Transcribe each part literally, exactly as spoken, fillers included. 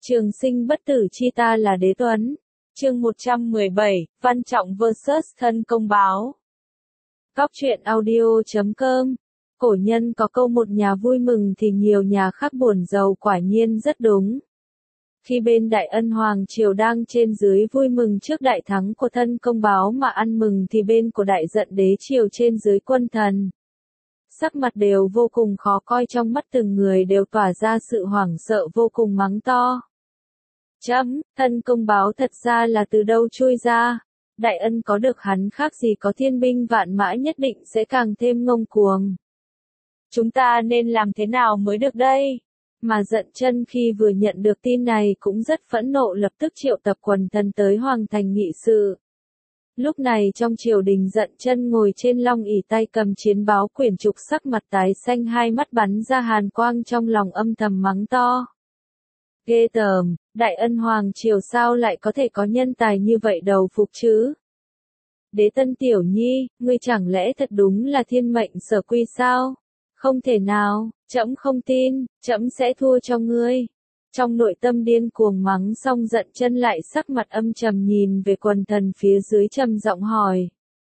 Trường sinh bất tử chi ta là đế tuấn. Chương một trăm mười bảy, Văn Trọng versus Thân Công Báo. Góc truyện audio chấm com. Cổ nhân có câu một nhà vui mừng thì nhiều nhà khác buồn giàu, quả nhiên rất đúng. Khi bên Đại Ân Hoàng Triều đang trên dưới vui mừng trước đại thắng của Thân Công Báo mà ăn mừng thì bên của Đại Giận Đế Triều trên dưới quân thần. Sắc mặt đều vô cùng khó coi, trong mắt từng người đều tỏa ra sự hoảng sợ vô cùng, mắng to. Chấm, Thân Công Báo thật ra là từ đâu chui ra? Đại Ân có được hắn khác gì có thiên binh vạn mã nhất định sẽ càng thêm ngông cuồng. Chúng ta nên làm thế nào mới được đây? Mà Dận Chân khi vừa nhận được tin này cũng rất phẫn nộ, lập tức triệu tập quần thần tới Hoàng thành nghị sự. Lúc này trong triều đình, Dận Chân ngồi trên long ỷ, tay cầm chiến báo quyển trục, sắc mặt tái xanh, hai mắt bắn ra hàn quang, trong lòng âm thầm mắng to. Ghê tởm, Đại Ân Hoàng Triều sao lại có thể có nhân tài như vậy đầu phục chứ? Đế Tân tiểu nhi, ngươi chẳng lẽ thật đúng là thiên mệnh sở quy sao? Không thể nào, trẫm không tin, trẫm sẽ thua cho ngươi. Trong nội tâm điên cuồng mắng xong, Dận Chân lại sắc mặt âm trầm nhìn về quần thần phía dưới, trầm giọng hỏi.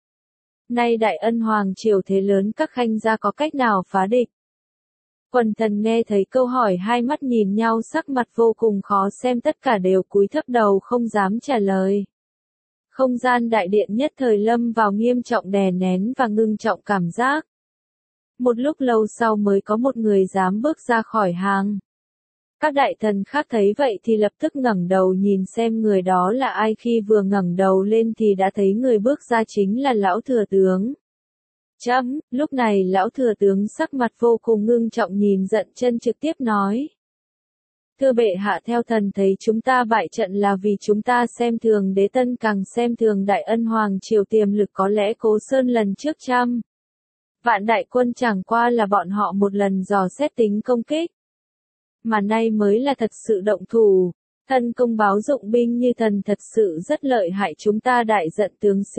Nay Đại Ân Hoàng Triều thế lớn, các khanh gia có cách nào phá địch? Quần thần nghe thấy câu hỏi hai mắt nhìn nhau, sắc mặt vô cùng khó xem, tất cả đều cúi thấp đầu không dám trả lời. Không gian đại điện nhất thời lâm vào nghiêm trọng đè nén và ngưng trọng cảm giác. Một lúc lâu sau mới có một người dám bước ra khỏi hàng. Các đại thần khác thấy vậy thì lập tức ngẩng đầu nhìn xem người đó là ai, khi vừa ngẩng đầu lên thì đã thấy người bước ra chính là lão thừa tướng. Chấm, lúc này lão thừa tướng sắc mặt vô cùng ngưng trọng nhìn Dận Chân trực tiếp nói. Thưa bệ hạ, theo thần thấy chúng ta bại trận là vì chúng ta xem thường Đế Tân, càng xem thường Đại Ân Hoàng Triều tiềm lực, có lẽ Cố Sơn lần trước trăm vạn đại quân chẳng qua là bọn họ một lần dò xét tính công kích. Mà nay mới là thật sự động thủ. Thân Công Báo dụng binh như thần thật sự rất lợi hại, chúng ta đại giận tướng sĩ.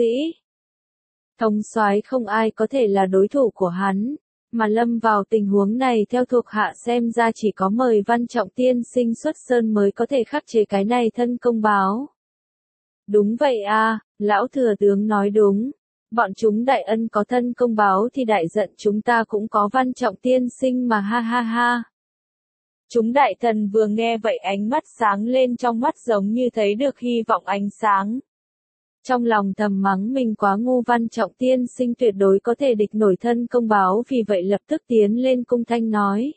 Thống soái không ai có thể là đối thủ của hắn, mà lâm vào tình huống này theo thuộc hạ xem ra chỉ có mời Văn Trọng tiên sinh xuất sơn mới có thể khắc chế cái này Thân Công Báo. Đúng vậy à, lão thừa tướng nói đúng. Bọn chúng Đại Ân có Thân Công Báo thì đại giận chúng ta cũng có Văn Trọng tiên sinh mà, ha ha ha. Chúng đại thần vừa nghe vậy ánh mắt sáng lên, trong mắt giống như thấy được hy vọng ánh sáng. Trong lòng thầm mắng mình quá ngu, Văn Trọng tiên sinh tuyệt đối có thể địch nổi Thân Công Báo, vì vậy lập tức tiến lên cung thanh nói.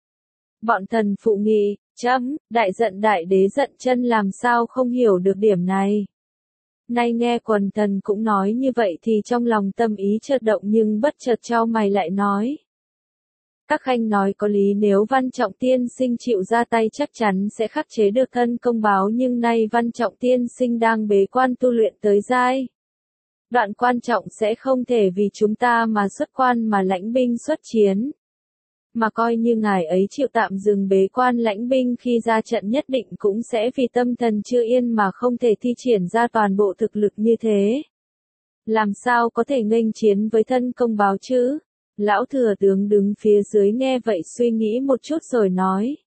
Bọn thần phụ nghị, chấm, đại giận đại đế Dận Chân làm sao không hiểu được điểm này. Nay nghe quần thần cũng nói như vậy thì trong lòng tâm ý chợt động, nhưng bất chợt chau mày lại nói. Các khanh nói có lý, nếu Văn Trọng tiên sinh chịu ra tay chắc chắn sẽ khắc chế được Thân Công Báo, nhưng nay Văn Trọng tiên sinh đang bế quan tu luyện tới giai đoạn quan trọng, sẽ không thể vì chúng ta mà xuất quan mà lãnh binh xuất chiến. Mà coi như ngài ấy chịu tạm dừng bế quan lãnh binh, khi ra trận nhất định cũng sẽ vì tâm thần chưa yên mà không thể thi triển ra toàn bộ thực lực như thế. Làm sao có thể nghênh chiến với Thân Công Báo chứ? Lão thừa tướng đứng phía dưới nghe vậy suy nghĩ một chút rồi nói.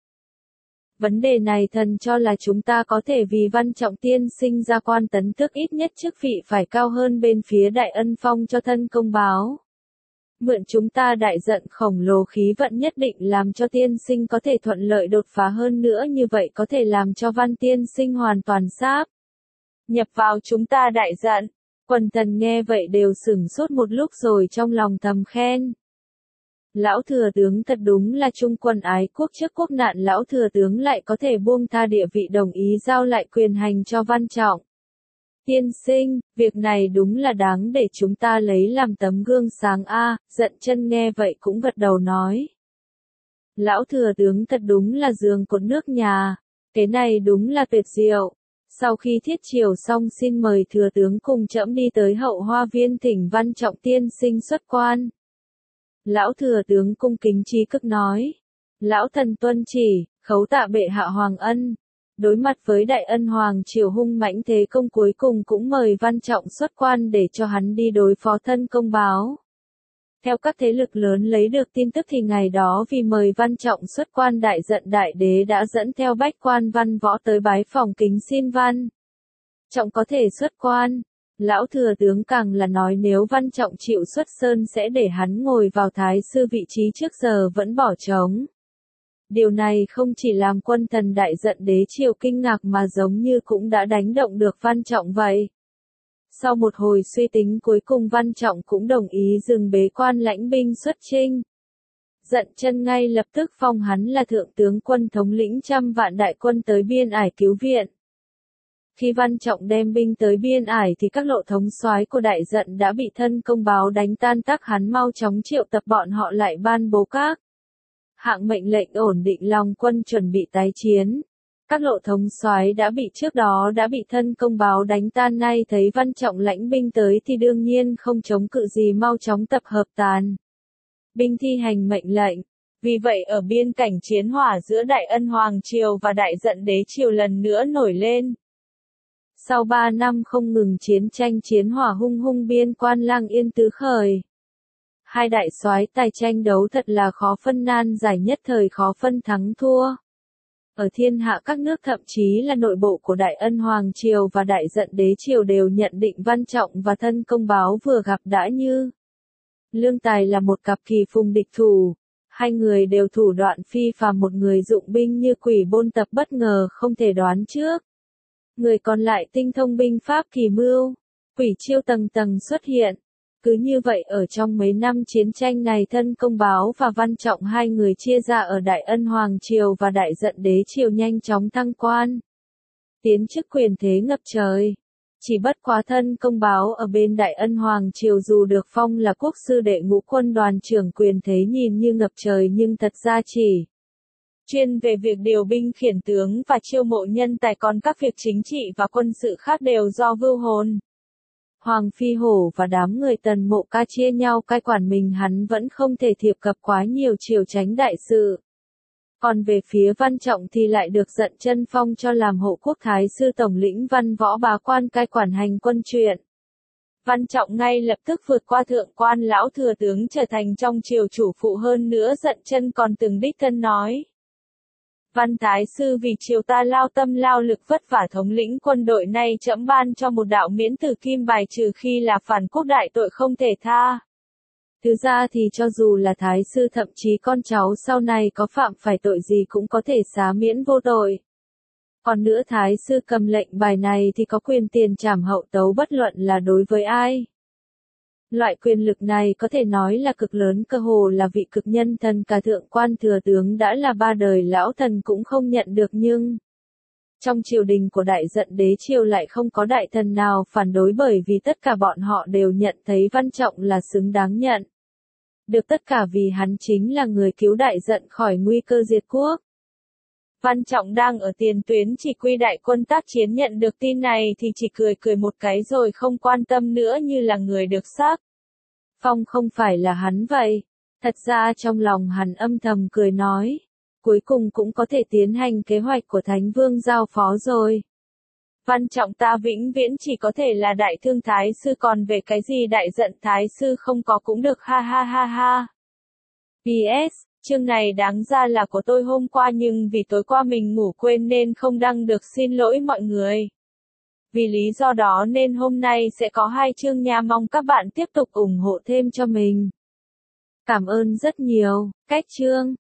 Vấn đề này thần cho là chúng ta có thể vì Văn Trọng tiên sinh ra quan tấn tước, ít nhất chức vị phải cao hơn bên phía Đại Ân phong cho Thân Công Báo. Mượn chúng ta đại giận khổng lồ khí vận nhất định làm cho tiên sinh có thể thuận lợi đột phá, hơn nữa như vậy có thể làm cho Văn tiên sinh hoàn toàn sáp nhập vào chúng ta đại giận. Quần thần nghe vậy đều sửng sốt một lúc rồi trong lòng thầm khen. Lão thừa tướng thật đúng là trung quân ái quốc, trước quốc nạn lão thừa tướng lại có thể buông tha địa vị, đồng ý giao lại quyền hành cho Văn Trọng tiên sinh, việc này đúng là đáng để chúng ta lấy làm tấm gương sáng a. À. Dận Chân nghe vậy cũng gật đầu nói. Lão thừa tướng thật đúng là giường cột nước nhà, cái này đúng là tuyệt diệu. Sau khi thiết triều xong, xin mời thừa tướng cùng trẫm đi tới Hậu Hoa Viên thỉnh Văn Trọng tiên sinh xuất quan. Lão thừa tướng cung kính trí cực nói. Lão thần tuân chỉ, khấu tạ bệ hạ hoàng ân. Đối mặt với Đại Ân Hoàng Triều hung mãnh thế công, cuối cùng cũng mời Văn Trọng xuất quan để cho hắn đi đối phó Thân Công Báo. Theo các thế lực lớn lấy được tin tức thì ngày đó vì mời Văn Trọng xuất quan, đại giận đại đế đã dẫn theo bách quan văn võ tới bái phòng kính xin Văn Trọng có thể xuất quan. Lão thừa tướng càng là nói nếu Văn Trọng chịu xuất sơn sẽ để hắn ngồi vào thái sư vị trí trước giờ vẫn bỏ trống. Điều này không chỉ làm quân thần đại giận đế triều kinh ngạc mà giống như cũng đã đánh động được Văn Trọng vậy. Sau một hồi suy tính cuối cùng Văn Trọng cũng đồng ý dừng bế quan lãnh binh xuất chinh. Dận chân ngay lập tức phong hắn là thượng tướng quân thống lĩnh trăm vạn đại quân tới biên ải cứu viện. Khi Văn Trọng đem binh tới biên ải thì các lộ thống soái của đại giận đã bị thân công báo đánh tan tác, hắn mau chóng triệu tập bọn họ lại ban bố các hạng mệnh lệnh ổn định lòng quân chuẩn bị tái chiến. Các lộ thống soái đã bị trước đó đã bị thân công báo đánh tan nay thấy Văn Trọng lãnh binh tới thì đương nhiên không chống cự gì, mau chóng tập hợp tàn binh thi hành mệnh lệnh. Vì vậy ở biên cảnh chiến hỏa giữa Đại Ân Hoàng Triều và Đại Giận Đế Triều lần nữa nổi lên. Sau ba năm không ngừng chiến tranh, chiến hỏa hung hung, biên quan lang yên tứ khởi. Hai đại soái tài tranh đấu thật là khó phân nan giải, nhất thời khó phân thắng thua. Ở thiên hạ các nước, thậm chí là nội bộ của Đại Ân Hoàng Triều và Đại Giận Đế Triều đều nhận định Văn Trọng và thân công báo vừa gặp đã như lương tài là một cặp kỳ phùng địch thủ. Hai người đều thủ đoạn phi phàm, một người dụng binh như quỷ bôn tập bất ngờ không thể đoán trước. Người còn lại tinh thông binh pháp kỳ mưu, quỷ chiêu tầng tầng xuất hiện. Cứ như vậy ở trong mấy năm chiến tranh này, thân công báo và Văn Trọng hai người chia ra ở Đại Ân Hoàng Triều và Đại Giận Đế Triều nhanh chóng thăng quan, tiến chức, quyền thế ngập trời. Chỉ bất quá thân công báo ở bên Đại Ân Hoàng Triều dù được phong là quốc sư đệ ngũ quân đoàn trưởng, quyền thế nhìn như ngập trời nhưng thật ra chỉ chuyên về việc điều binh khiển tướng và chiêu mộ nhân tài, còn các việc chính trị và quân sự khác đều do Vưu Hồn, Hoàng Phi Hổ và đám người Tần Mộ Ca chia nhau cai quản, mình hắn vẫn không thể thiệp cập quá nhiều triều chánh đại sự. Còn về phía Văn Trọng thì lại được Dận chân phong cho làm hộ quốc thái sư, tổng lĩnh văn võ bá quan, cai quản hành quân chuyện. Văn Trọng ngay lập tức vượt qua thượng quan lão thừa tướng, trở thành trong triều chủ phụ, hơn nữa Dận chân còn từng đích thân nói: Văn thái sư vì triều ta lao tâm lao lực vất vả thống lĩnh quân đội, nay trẫm ban cho một đạo miễn tử kim bài, trừ khi là phản quốc đại tội không thể tha. Thứ ra thì cho dù là thái sư, thậm chí con cháu sau này có phạm phải tội gì cũng có thể xá miễn vô tội. Còn nữa, thái sư cầm lệnh bài này thì có quyền tiền trảm hậu tấu bất luận là đối với ai. Loại quyền lực này có thể nói là cực lớn, cơ hồ là vị cực nhân thần, cả thượng quan thừa tướng đã là ba đời lão thần cũng không nhận được, nhưng trong triều đình của Đại Giận Đế Triều lại không có đại thần nào phản đối, bởi vì tất cả bọn họ đều nhận thấy Văn Trọng là xứng đáng nhận được tất cả, vì hắn chính là người cứu Đại Giận khỏi nguy cơ diệt quốc. Văn Trọng đang ở tiền tuyến chỉ huy đại quân tác chiến, nhận được tin này thì chỉ cười cười một cái rồi không quan tâm nữa, như là người được xác phong không phải là hắn vậy. Thật ra trong lòng hắn âm thầm cười nói, cuối cùng cũng có thể tiến hành kế hoạch của Thánh Vương giao phó rồi. Văn Trọng ta vĩnh viễn chỉ có thể là đại thương thái sư, còn về cái gì đại giận thái sư không có cũng được, ha ha ha ha. pê ét, chương này đáng ra là của tôi hôm qua nhưng vì tối qua mình ngủ quên nên không đăng được, xin lỗi mọi người. Vì lý do đó nên hôm nay sẽ có hai chương nha, mong các bạn tiếp tục ủng hộ thêm cho mình. Cảm ơn rất nhiều. Cách chương